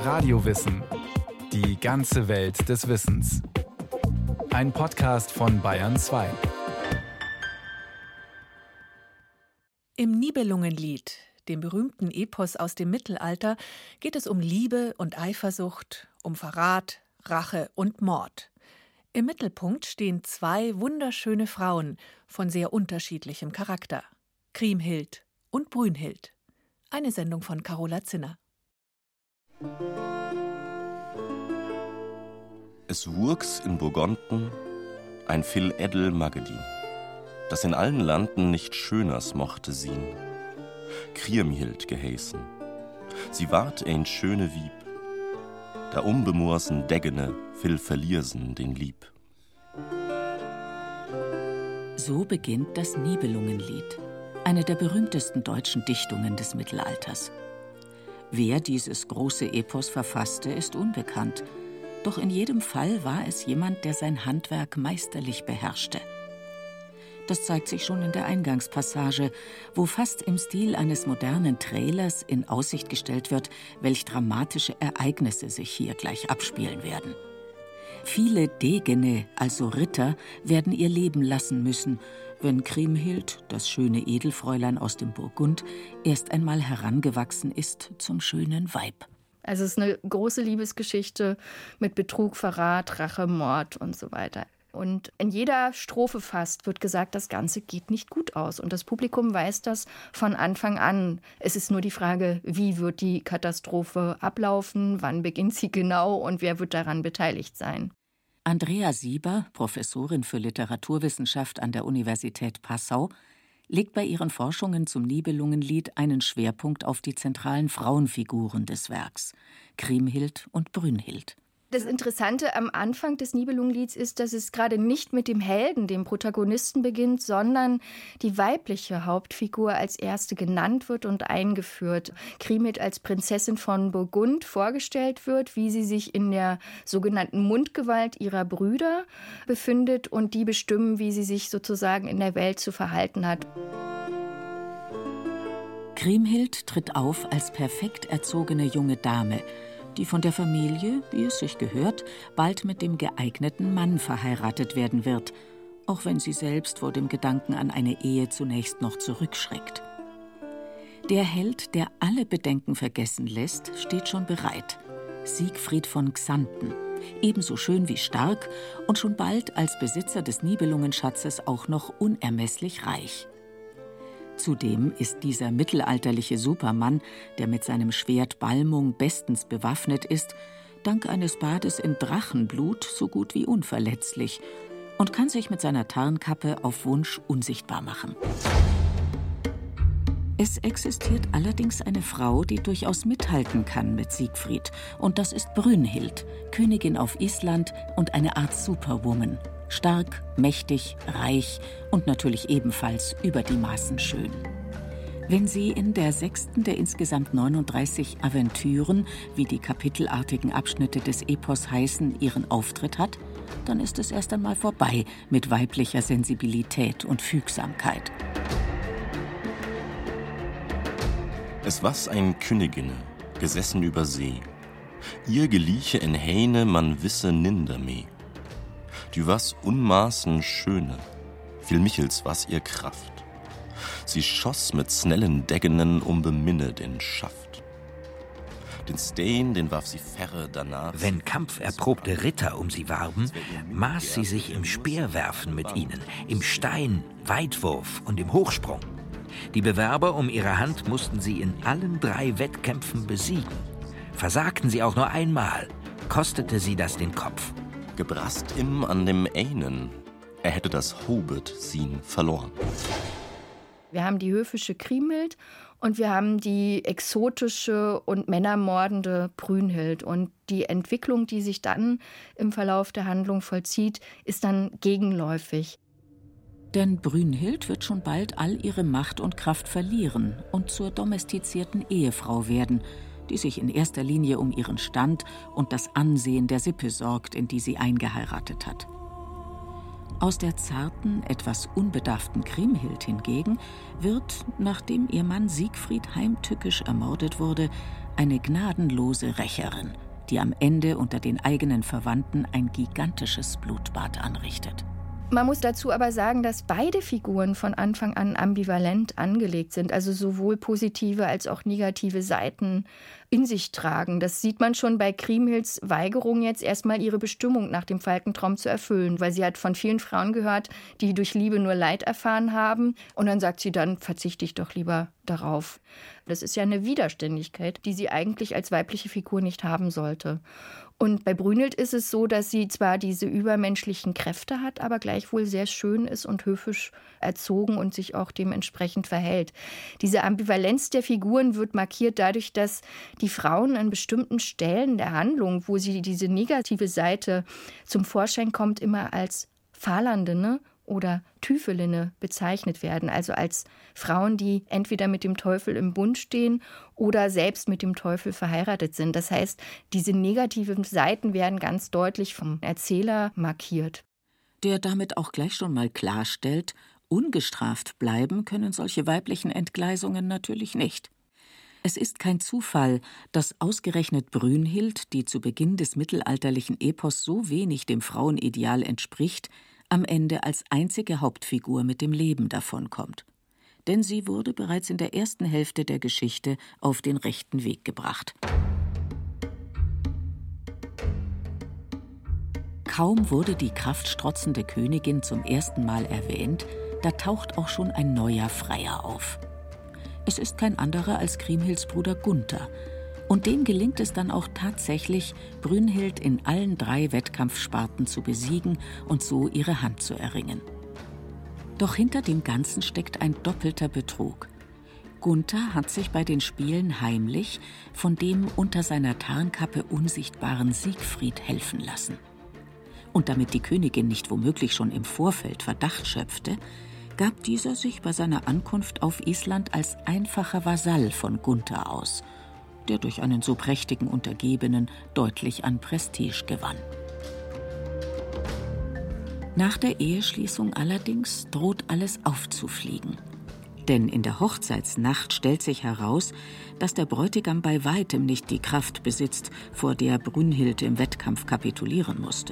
Radiowissen. Die ganze Welt des Wissens. Ein Podcast von Bayern 2. Im Nibelungenlied, dem berühmten Epos aus dem Mittelalter, geht es um Liebe und Eifersucht, um Verrat, Rache und Mord. Im Mittelpunkt stehen zwei wunderschöne Frauen von sehr unterschiedlichem Charakter: Kriemhild und Brünnhild. Eine Sendung von Carola Zinner. Es wuchs in Burgonten ein viel edel Magedin, das in allen Landen nicht schöners mochte sien. Kriemhild geheißen. Sie ward ein schöne Wieb, da unbemoorsen Deggene viel verliersen den Lieb. So beginnt das Nibelungenlied, eine der berühmtesten deutschen Dichtungen des Mittelalters. Wer dieses große Epos verfasste, ist unbekannt. Doch in jedem Fall war es jemand, der sein Handwerk meisterlich beherrschte. Das zeigt sich schon in der Eingangspassage, wo fast im Stil eines modernen Trailers in Aussicht gestellt wird, welch dramatische Ereignisse sich hier gleich abspielen werden. Viele Degene, also Ritter, werden ihr Leben lassen müssen, wenn Kriemhild, das schöne Edelfräulein aus dem Burgund, erst einmal herangewachsen ist zum schönen Weib. Also es ist eine große Liebesgeschichte mit Betrug, Verrat, Rache, Mord und so weiter. Und in jeder Strophe fast wird gesagt, das Ganze geht nicht gut aus. Und das Publikum weiß das von Anfang an. Es ist nur die Frage, wie wird die Katastrophe ablaufen, wann beginnt sie genau und wer wird daran beteiligt sein. Andrea Sieber, Professorin für Literaturwissenschaft an der Universität Passau, legt bei ihren Forschungen zum Nibelungenlied einen Schwerpunkt auf die zentralen Frauenfiguren des Werks, Kriemhild und Brünnhild. Das Interessante am Anfang des Nibelungenlieds ist, dass es gerade nicht mit dem Helden, dem Protagonisten beginnt, sondern die weibliche Hauptfigur als erste genannt wird und eingeführt. Kriemhild als Prinzessin von Burgund vorgestellt wird, wie sie sich in der sogenannten Mundgewalt ihrer Brüder befindet und die bestimmen, wie sie sich sozusagen in der Welt zu verhalten hat. Kriemhild tritt auf als perfekt erzogene junge Dame, die von der Familie, wie es sich gehört, bald mit dem geeigneten Mann verheiratet werden wird, auch wenn sie selbst vor dem Gedanken an eine Ehe zunächst noch zurückschreckt. Der Held, der alle Bedenken vergessen lässt, steht schon bereit: Siegfried von Xanten, ebenso schön wie stark und schon bald als Besitzer des Nibelungenschatzes auch noch unermesslich reich. Zudem ist dieser mittelalterliche Supermann, der mit seinem Schwert Balmung bestens bewaffnet ist, dank eines Bades in Drachenblut so gut wie unverletzlich und kann sich mit seiner Tarnkappe auf Wunsch unsichtbar machen. Es existiert allerdings eine Frau, die durchaus mithalten kann mit Siegfried, und das ist Brünnhild, Königin auf Island und eine Art Superwoman. Stark, mächtig, reich und natürlich ebenfalls über die Maßen schön. Wenn sie in der 6. der insgesamt 39 Aventüren, wie die kapitelartigen Abschnitte des Epos heißen, ihren Auftritt hat, dann ist es erst einmal vorbei mit weiblicher Sensibilität und Fügsamkeit. Es was ein Königin, gesessen über See. Ihr gelieche in Hähne, man wisse ninder meh. Du was unmaßen schöne, viel Michels was ihr Kraft. Sie schoss mit snellen Deggenen beminne den Schaft. Den Steen, den warf sie ferre danach. Wenn kampferprobte Ritter um sie warben, maß sie sich im Speerwerfen mit ihnen, im Stein, Weitwurf und im Hochsprung. Die Bewerber um ihre Hand mussten sie in allen 3 Wettkämpfen besiegen. Versagten sie auch nur einmal, kostete sie das den Kopf. Gebrast ihm an dem einen, er hätte das Hobet sin verloren. Wir haben die höfische Kriemhild und wir haben die exotische und männermordende Brünnhild. Und die Entwicklung, die sich dann im Verlauf der Handlung vollzieht, ist dann gegenläufig. Denn Brünnhild wird schon bald all ihre Macht und Kraft verlieren und zur domestizierten Ehefrau werden, die sich in erster Linie um ihren Stand und das Ansehen der Sippe sorgt, in die sie eingeheiratet hat. Aus der zarten, etwas unbedarften Kriemhild hingegen wird, nachdem ihr Mann Siegfried heimtückisch ermordet wurde, eine gnadenlose Rächerin, die am Ende unter den eigenen Verwandten ein gigantisches Blutbad anrichtet. Man muss dazu aber sagen, dass beide Figuren von Anfang an ambivalent angelegt sind, also sowohl positive als auch negative Seiten in sich tragen. Das sieht man schon bei Kriemhilds Weigerung, jetzt erstmal ihre Bestimmung nach dem Falkentraum zu erfüllen, weil sie hat von vielen Frauen gehört, die durch Liebe nur Leid erfahren haben. Und dann sagt sie, dann verzichte ich doch lieber darauf. Das ist ja eine Widerständigkeit, die sie eigentlich als weibliche Figur nicht haben sollte. Und bei Brünnhild ist es so, dass sie zwar diese übermenschlichen Kräfte hat, aber gleichwohl sehr schön ist und höfisch erzogen und sich auch dementsprechend verhält. Diese Ambivalenz der Figuren wird markiert dadurch, dass die Frauen an bestimmten Stellen der Handlung, wo sie diese negative Seite zum Vorschein kommt, immer als Fahrlandene oder Tüfelinne bezeichnet werden, also als Frauen, die entweder mit dem Teufel im Bund stehen oder selbst mit dem Teufel verheiratet sind. Das heißt, diese negativen Seiten werden ganz deutlich vom Erzähler markiert. Der damit auch gleich schon mal klarstellt, ungestraft bleiben können solche weiblichen Entgleisungen natürlich nicht. Es ist kein Zufall, dass ausgerechnet Brünnhild, die zu Beginn des mittelalterlichen Epos so wenig dem Frauenideal entspricht, am Ende als einzige Hauptfigur mit dem Leben davonkommt. Denn sie wurde bereits in der ersten Hälfte der Geschichte auf den rechten Weg gebracht. Kaum wurde die kraftstrotzende Königin zum ersten Mal erwähnt, da taucht auch schon ein neuer Freier auf. Es ist kein anderer als Kriemhilds Bruder Gunther. Und dem gelingt es dann auch tatsächlich, Brünnhild in allen 3 Wettkampfsparten zu besiegen und so ihre Hand zu erringen. Doch hinter dem Ganzen steckt ein doppelter Betrug. Gunther hat sich bei den Spielen heimlich von dem unter seiner Tarnkappe unsichtbaren Siegfried helfen lassen. Und damit die Königin nicht womöglich schon im Vorfeld Verdacht schöpfte, gab dieser sich bei seiner Ankunft auf Island als einfacher Vasall von Gunther aus, der durch einen so prächtigen Untergebenen deutlich an Prestige gewann. Nach der Eheschließung allerdings droht alles aufzufliegen. Denn in der Hochzeitsnacht stellt sich heraus, dass der Bräutigam bei weitem nicht die Kraft besitzt, vor der Brünnhild im Wettkampf kapitulieren musste.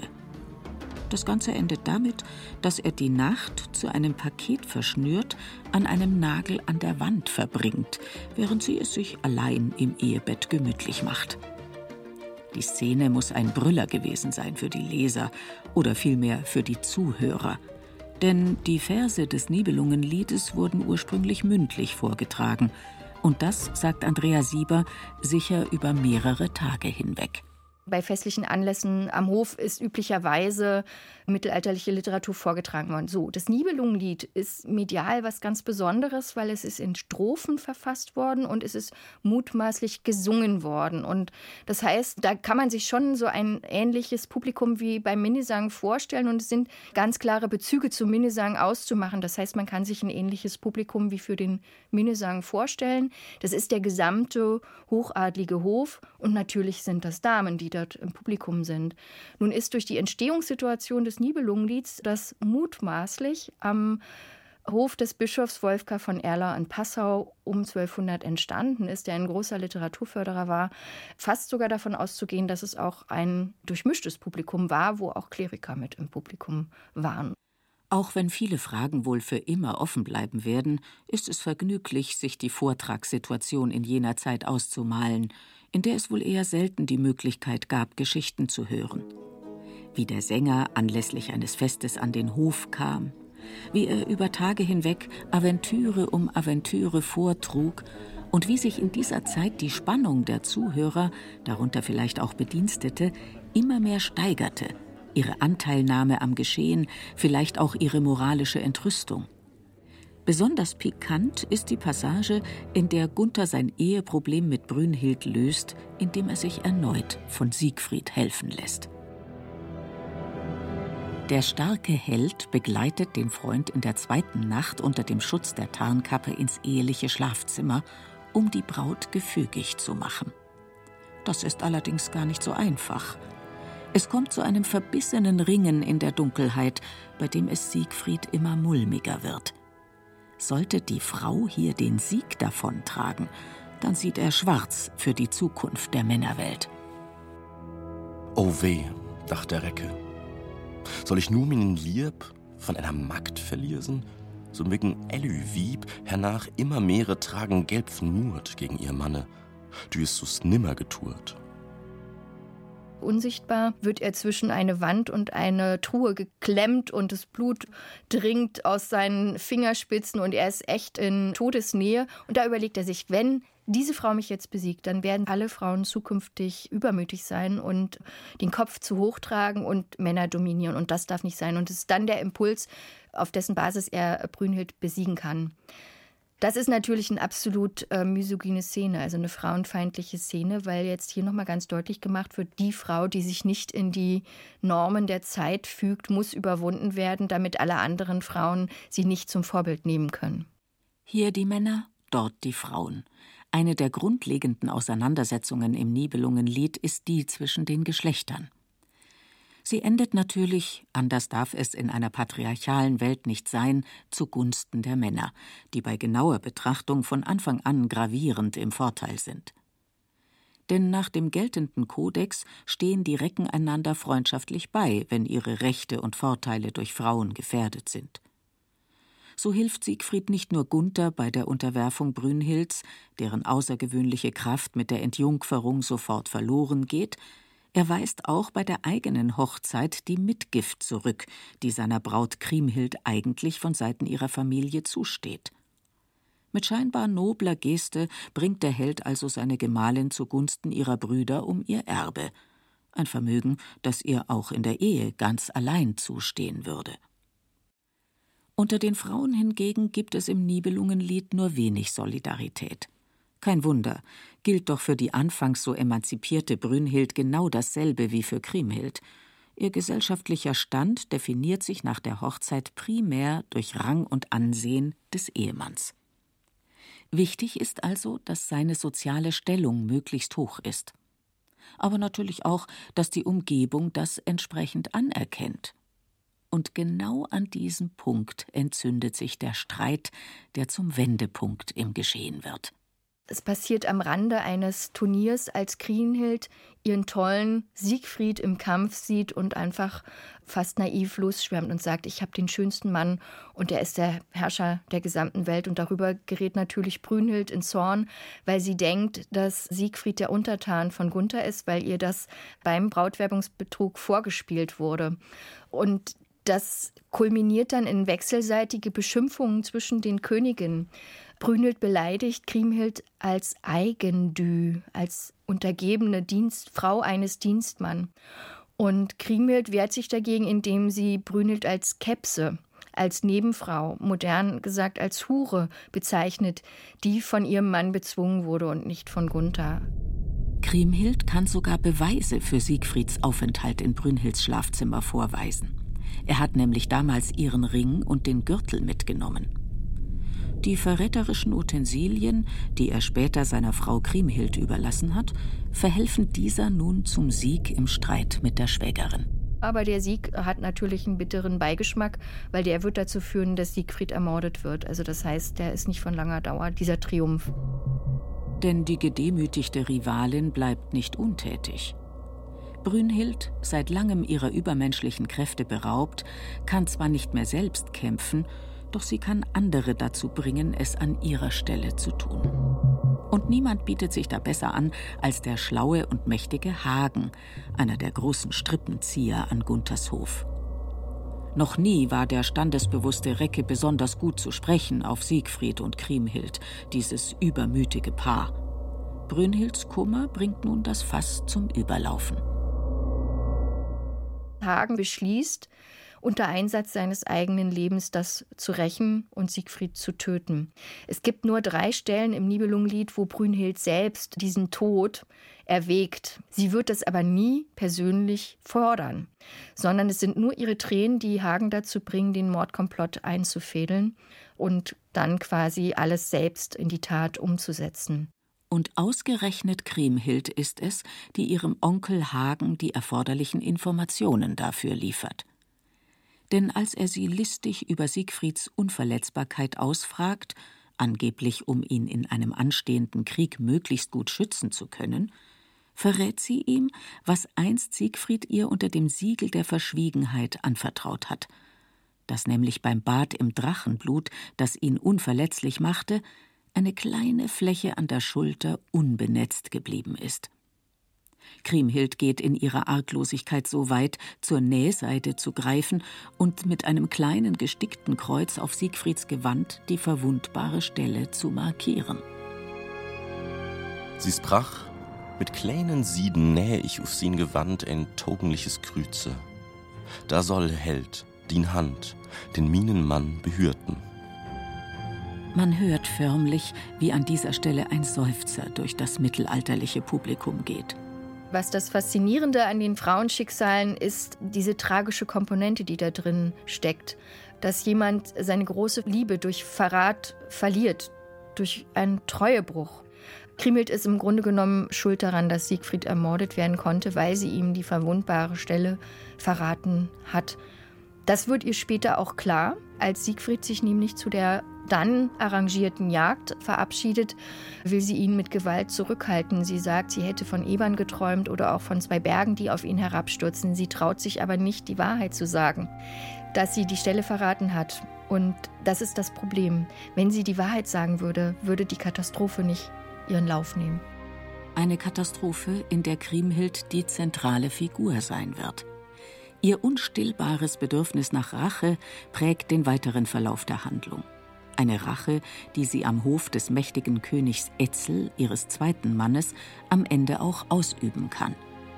Das Ganze endet damit, dass er die Nacht zu einem Paket verschnürt an einem Nagel an der Wand verbringt, während sie es sich allein im Ehebett gemütlich macht. Die Szene muss ein Brüller gewesen sein für die Leser oder vielmehr für die Zuhörer. Denn die Verse des Nibelungenliedes wurden ursprünglich mündlich vorgetragen. Und das, sagt Andrea Sieber, sicher über mehrere Tage hinweg. Bei festlichen Anlässen am Hof ist üblicherweise mittelalterliche Literatur vorgetragen worden. So, das Nibelungenlied ist medial was ganz Besonderes, weil es ist in Strophen verfasst worden und es ist mutmaßlich gesungen worden. Und das heißt, da kann man sich schon so ein ähnliches Publikum wie beim Minnesang vorstellen und es sind ganz klare Bezüge zum Minnesang auszumachen. Das heißt, man kann sich ein ähnliches Publikum wie für den Minnesang vorstellen. Das ist der gesamte hochadlige Hof und natürlich sind das Damen, die dort im Publikum sind. Nun ist durch die Entstehungssituation des Nibelungenlieds, das mutmaßlich am Hof des Bischofs Wolfgar von Erler in Passau um 1200 entstanden ist, der ein großer Literaturförderer war, fast sogar davon auszugehen, dass es auch ein durchmischtes Publikum war, wo auch Kleriker mit im Publikum waren. Auch wenn viele Fragen wohl für immer offen bleiben werden, ist es vergnüglich, sich die Vortragssituation in jener Zeit auszumalen, in der es wohl eher selten die Möglichkeit gab, Geschichten zu hören. Wie der Sänger anlässlich eines Festes an den Hof kam, wie er über Tage hinweg Aventüre um Aventüre vortrug und wie sich in dieser Zeit die Spannung der Zuhörer, darunter vielleicht auch Bedienstete, immer mehr steigerte, ihre Anteilnahme am Geschehen, vielleicht auch ihre moralische Entrüstung. Besonders pikant ist die Passage, in der Gunther sein Eheproblem mit Brünnhild löst, indem er sich erneut von Siegfried helfen lässt. Der starke Held begleitet den Freund in der zweiten Nacht unter dem Schutz der Tarnkappe ins eheliche Schlafzimmer, um die Braut gefügig zu machen. Das ist allerdings gar nicht so einfach. Es kommt zu einem verbissenen Ringen in der Dunkelheit, bei dem es Siegfried immer mulmiger wird. Sollte die Frau hier den Sieg davontragen, dann sieht er schwarz für die Zukunft der Männerwelt. Oh weh, dachte Recke. Soll ich nur meinen Lieb von einer Magd verliersen? So mögen Elü Wieb hernach immer mehre tragen gelb Mut gegen ihr Manne, du ist so's nimmer geturt. Unsichtbar wird er zwischen eine Wand und eine Truhe geklemmt und das Blut dringt aus seinen Fingerspitzen und er ist echt in Todesnähe. Und da überlegt er sich, wenn diese Frau mich jetzt besiegt, dann werden alle Frauen zukünftig übermütig sein und den Kopf zu hoch tragen und Männer dominieren. Und das darf nicht sein. Und es ist dann der Impuls, auf dessen Basis er Brünnhild besiegen kann. Das ist natürlich eine absolut misogyne Szene, also eine frauenfeindliche Szene, weil jetzt hier nochmal ganz deutlich gemacht wird, die Frau, die sich nicht in die Normen der Zeit fügt, muss überwunden werden, damit alle anderen Frauen sie nicht zum Vorbild nehmen können. Hier die Männer, dort die Frauen. Eine der grundlegenden Auseinandersetzungen im Nibelungenlied ist die zwischen den Geschlechtern. Sie endet natürlich, anders darf es in einer patriarchalen Welt nicht sein, zugunsten der Männer, die bei genauer Betrachtung von Anfang an gravierend im Vorteil sind. Denn nach dem geltenden Kodex stehen die Recken einander freundschaftlich bei, wenn ihre Rechte und Vorteile durch Frauen gefährdet sind. So hilft Siegfried nicht nur Gunther bei der Unterwerfung Brünnhilds, deren außergewöhnliche Kraft mit der Entjungferung sofort verloren geht, er weist auch bei der eigenen Hochzeit die Mitgift zurück, die seiner Braut Kriemhild eigentlich von Seiten ihrer Familie zusteht. Mit scheinbar nobler Geste bringt der Held also seine Gemahlin zugunsten ihrer Brüder um ihr Erbe, ein Vermögen, das ihr auch in der Ehe ganz allein zustehen würde. Unter den Frauen hingegen gibt es im Nibelungenlied nur wenig Solidarität. Kein Wunder, gilt doch für die anfangs so emanzipierte Brünnhild genau dasselbe wie für Kriemhild. Ihr gesellschaftlicher Stand definiert sich nach der Hochzeit primär durch Rang und Ansehen des Ehemanns. Wichtig ist also, dass seine soziale Stellung möglichst hoch ist. Aber natürlich auch, dass die Umgebung das entsprechend anerkennt. Und genau an diesem Punkt entzündet sich der Streit, der zum Wendepunkt im Geschehen wird. Es passiert am Rande eines Turniers, als Kriemhild ihren tollen Siegfried im Kampf sieht und einfach fast naiv losschwärmt und sagt, ich habe den schönsten Mann und er ist der Herrscher der gesamten Welt. Und darüber gerät natürlich Brünnhild in Zorn, weil sie denkt, dass Siegfried der Untertan von Gunther ist, weil ihr das beim Brautwerbungsbetrug vorgespielt wurde. Und das kulminiert dann in wechselseitige Beschimpfungen zwischen den Königinnen. Brünnhild beleidigt Kriemhild als Eigendü, als untergebene Frau eines Dienstmann. Und Kriemhild wehrt sich dagegen, indem sie Brünnhild als Kepse, als Nebenfrau, modern gesagt als Hure bezeichnet, die von ihrem Mann bezwungen wurde und nicht von Gunther. Kriemhild kann sogar Beweise für Siegfrieds Aufenthalt in Brünnhilds Schlafzimmer vorweisen. Er hat nämlich damals ihren Ring und den Gürtel mitgenommen. Die verräterischen Utensilien, die er später seiner Frau Kriemhild überlassen hat, verhelfen dieser nun zum Sieg im Streit mit der Schwägerin. Aber der Sieg hat natürlich einen bitteren Beigeschmack, weil der wird dazu führen, dass Siegfried ermordet wird. Also das heißt, der ist nicht von langer Dauer, dieser Triumph. Denn die gedemütigte Rivalin bleibt nicht untätig. Brünnhild, seit langem ihrer übermenschlichen Kräfte beraubt, kann zwar nicht mehr selbst kämpfen, doch sie kann andere dazu bringen, es an ihrer Stelle zu tun. Und niemand bietet sich da besser an als der schlaue und mächtige Hagen, einer der großen Strippenzieher an Gunthers Hof. Noch nie war der standesbewusste Recke besonders gut zu sprechen auf Siegfried und Kriemhild, dieses übermütige Paar. Brünnhilds Kummer bringt nun das Fass zum Überlaufen. Hagen beschließt, unter Einsatz seines eigenen Lebens das zu rächen und Siegfried zu töten. Es gibt nur 3 Stellen im Nibelungenlied, wo Brünnhild selbst diesen Tod erwägt. Sie wird das aber nie persönlich fordern, sondern es sind nur ihre Tränen, die Hagen dazu bringen, den Mordkomplott einzufädeln und dann quasi alles selbst in die Tat umzusetzen. Und ausgerechnet Kriemhild ist es, die ihrem Onkel Hagen die erforderlichen Informationen dafür liefert. Denn als er sie listig über Siegfrieds Unverletzbarkeit ausfragt, angeblich um ihn in einem anstehenden Krieg möglichst gut schützen zu können, verrät sie ihm, was einst Siegfried ihr unter dem Siegel der Verschwiegenheit anvertraut hat, dass nämlich beim Bad im Drachenblut, das ihn unverletzlich machte, eine kleine Fläche an der Schulter unbenetzt geblieben ist. Kriemhild geht in ihrer Arglosigkeit so weit, zur Nähseite zu greifen und mit einem kleinen gestickten Kreuz auf Siegfrieds Gewand die verwundbare Stelle zu markieren. Sie sprach: Mit kleinen Sieden nähe ich auf sein Gewand ein togenliches Krüze. Da soll Held, din Hand, den Minenmann behürten. Man hört förmlich, wie an dieser Stelle ein Seufzer durch das mittelalterliche Publikum geht. Was das Faszinierende an den Frauenschicksalen ist, diese tragische Komponente, die da drin steckt. Dass jemand seine große Liebe durch Verrat verliert, durch einen Treuebruch. Kriemhild ist im Grunde genommen schuld daran, dass Siegfried ermordet werden konnte, weil sie ihm die verwundbare Stelle verraten hat. Das wird ihr später auch klar, als Siegfried sich nämlich zu der dann arrangierten Jagd verabschiedet, will sie ihn mit Gewalt zurückhalten. Sie sagt, sie hätte von Ebern geträumt oder auch von 2 Bergen, die auf ihn herabstürzen. Sie traut sich aber nicht, die Wahrheit zu sagen, dass sie die Stelle verraten hat. Und das ist das Problem. Wenn sie die Wahrheit sagen würde, würde die Katastrophe nicht ihren Lauf nehmen. Eine Katastrophe, in der Kriemhild die zentrale Figur sein wird. Ihr unstillbares Bedürfnis nach Rache prägt den weiteren Verlauf der Handlung. Eine Rache, die sie am Hof des mächtigen Königs Etzel, ihres zweiten Mannes, am Ende auch ausüben kann.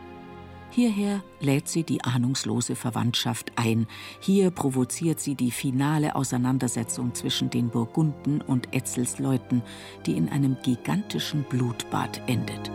Hierher lädt sie die ahnungslose Verwandtschaft ein. Hier provoziert sie die finale Auseinandersetzung zwischen den Burgunden und Etzels Leuten, die in einem gigantischen Blutbad endet.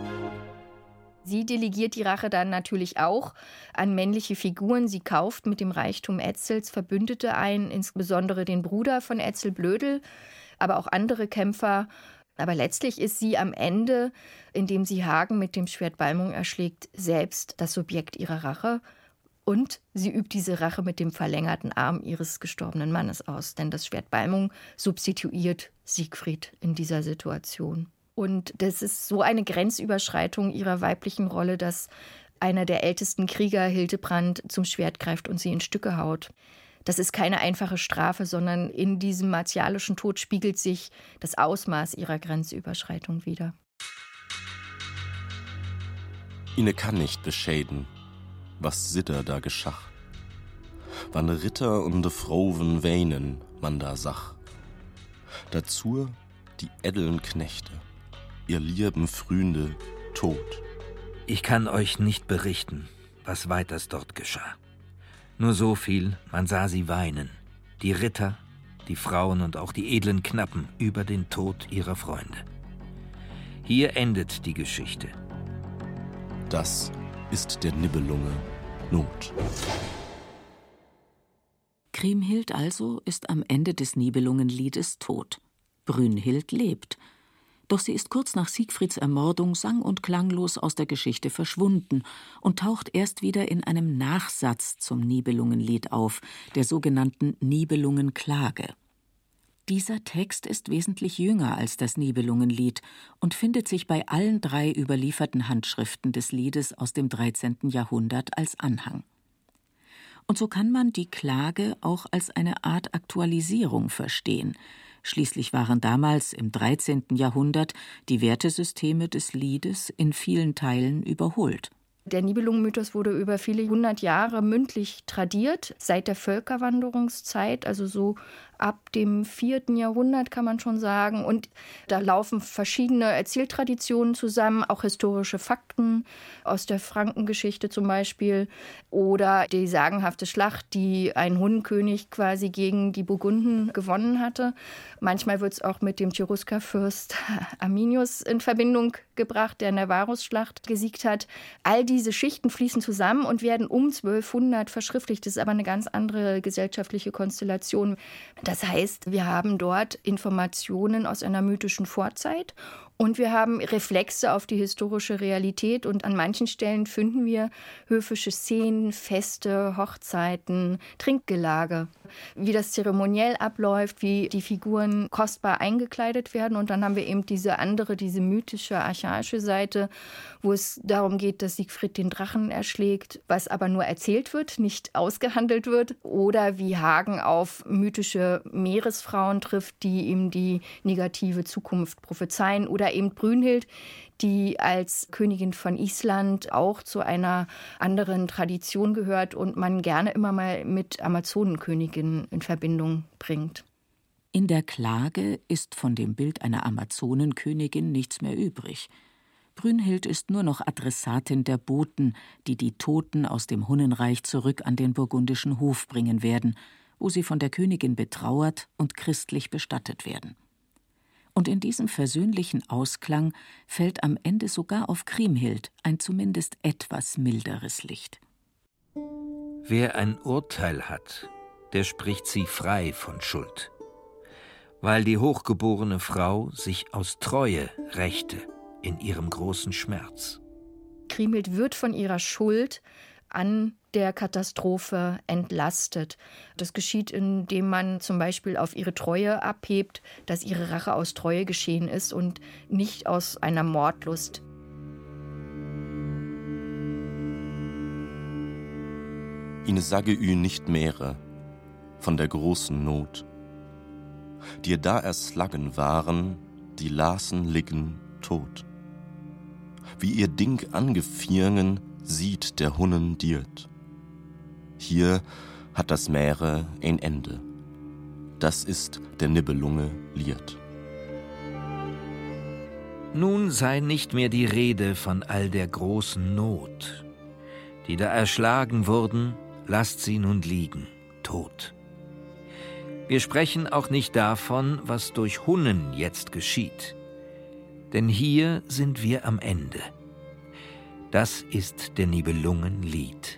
Sie delegiert die Rache dann natürlich auch an männliche Figuren. Sie kauft mit dem Reichtum Etzels Verbündete ein, insbesondere den Bruder von Etzel, Blödel, aber auch andere Kämpfer. Aber letztlich ist sie am Ende, indem sie Hagen mit dem Schwert Balmung erschlägt, selbst das Subjekt ihrer Rache. Und sie übt diese Rache mit dem verlängerten Arm ihres gestorbenen Mannes aus. Denn das Schwert Balmung substituiert Siegfried in dieser Situation. Und das ist so eine Grenzüberschreitung ihrer weiblichen Rolle, dass einer der ältesten Krieger, Hildebrand, zum Schwert greift und sie in Stücke haut. Das ist keine einfache Strafe, sondern in diesem martialischen Tod spiegelt sich das Ausmaß ihrer Grenzüberschreitung wider. Ine kann nicht beschäden, was Sidder da geschach. Wann Ritter und de Frowen weinen, man da sach. Dazu die edlen Knechte, ihr lieben Fründe, tot. Ich kann euch nicht berichten, was weiters dort geschah. Nur so viel, man sah sie weinen, die Ritter, die Frauen und auch die edlen Knappen über den Tod ihrer Freunde. Hier endet die Geschichte. Das ist der Nibelunge Not. Kriemhild also ist am Ende des Nibelungenliedes tot. Brünnhild lebt. Doch sie ist kurz nach Siegfrieds Ermordung sang- und klanglos aus der Geschichte verschwunden und taucht erst wieder in einem Nachsatz zum Nibelungenlied auf, der sogenannten Nibelungenklage. Dieser Text ist wesentlich jünger als das Nibelungenlied und findet sich bei allen 3 überlieferten Handschriften des Liedes aus dem 13. Jahrhundert als Anhang. Und so kann man die Klage auch als eine Art Aktualisierung verstehen. Schließlich waren damals im 13. Jahrhundert die Wertesysteme des Liedes in vielen Teilen überholt. Der Nibelungenmythos wurde über viele 100 Jahre mündlich tradiert, seit der Völkerwanderungszeit, also so ab dem 4. Jahrhundert kann man schon sagen. Und da laufen verschiedene Erzähltraditionen zusammen, auch historische Fakten aus der Frankengeschichte zum Beispiel oder die sagenhafte Schlacht, die ein Hunnenkönig quasi gegen die Burgunden gewonnen hatte. Manchmal wird es auch mit dem Cheruskerfürst Arminius in Verbindung gebracht, der in der Varusschlacht gesiegt hat. All diese Schichten fließen zusammen und werden um 1200 verschriftlicht. Das ist aber eine ganz andere gesellschaftliche Konstellation. Das heißt, wir haben dort Informationen aus einer mythischen Vorzeit Und wir haben Reflexe auf die historische Realität und an manchen Stellen finden wir höfische Szenen, Feste, Hochzeiten, Trinkgelage, wie das zeremoniell abläuft, wie die Figuren kostbar eingekleidet werden. Und dann haben wir eben diese mythische, archaische Seite, wo es darum geht, dass Siegfried den Drachen erschlägt, was aber nur erzählt wird, nicht ausgehandelt wird. Oder wie Hagen auf mythische Meeresfrauen trifft, die ihm die negative Zukunft prophezeien. Oder eben Brünnhild, die als Königin von Island auch zu einer anderen Tradition gehört und man gerne immer mal mit Amazonenköniginnen in Verbindung bringt. In der Klage ist von dem Bild einer Amazonenkönigin nichts mehr übrig. Brünnhild ist nur noch Adressatin der Boten, die die Toten aus dem Hunnenreich zurück an den burgundischen Hof bringen werden, wo sie von der Königin betrauert und christlich bestattet werden. Und in diesem versöhnlichen Ausklang fällt am Ende sogar auf Kriemhild ein zumindest etwas milderes Licht. Wer ein Urteil hat, der spricht sie frei von Schuld, weil die hochgeborene Frau sich aus Treue rächte in ihrem großen Schmerz. Kriemhild wird von ihrer Schuld an der Katastrophe entlastet. Das geschieht, indem man zum Beispiel auf ihre Treue abhebt, dass ihre Rache aus Treue geschehen ist und nicht aus einer Mordlust. Ine sage ü nicht mehre von der großen Not, die da erslagen waren, die lasen liggen tot. Wie ihr Ding angefirngen, sieht der Hunnen dirt. Hier hat das Mähre ein Ende. Das ist der Nibelunge Lied. Nun sei nicht mehr die Rede von all der großen Not. Die da erschlagen wurden, lasst sie nun liegen, tot. Wir sprechen auch nicht davon, was durch Hunnen jetzt geschieht. Denn hier sind wir am Ende. Das ist der Nibelungenlied.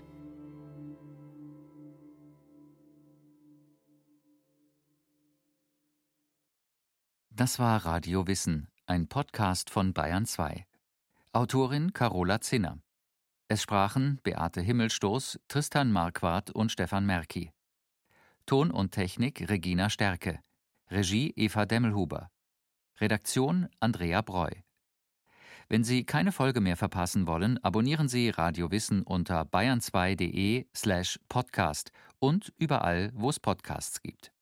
Das war Radio Wissen, ein Podcast von Bayern 2. Autorin Carola Zinner. Es sprachen Beate Himmelstoß, Tristan Marquardt und Stefan Merki. Ton und Technik Regina Stärke. Regie Eva Demmelhuber. Redaktion Andrea Breu. Wenn Sie keine Folge mehr verpassen wollen, abonnieren Sie Radio Wissen unter bayern2.de/podcast und überall, wo es Podcasts gibt.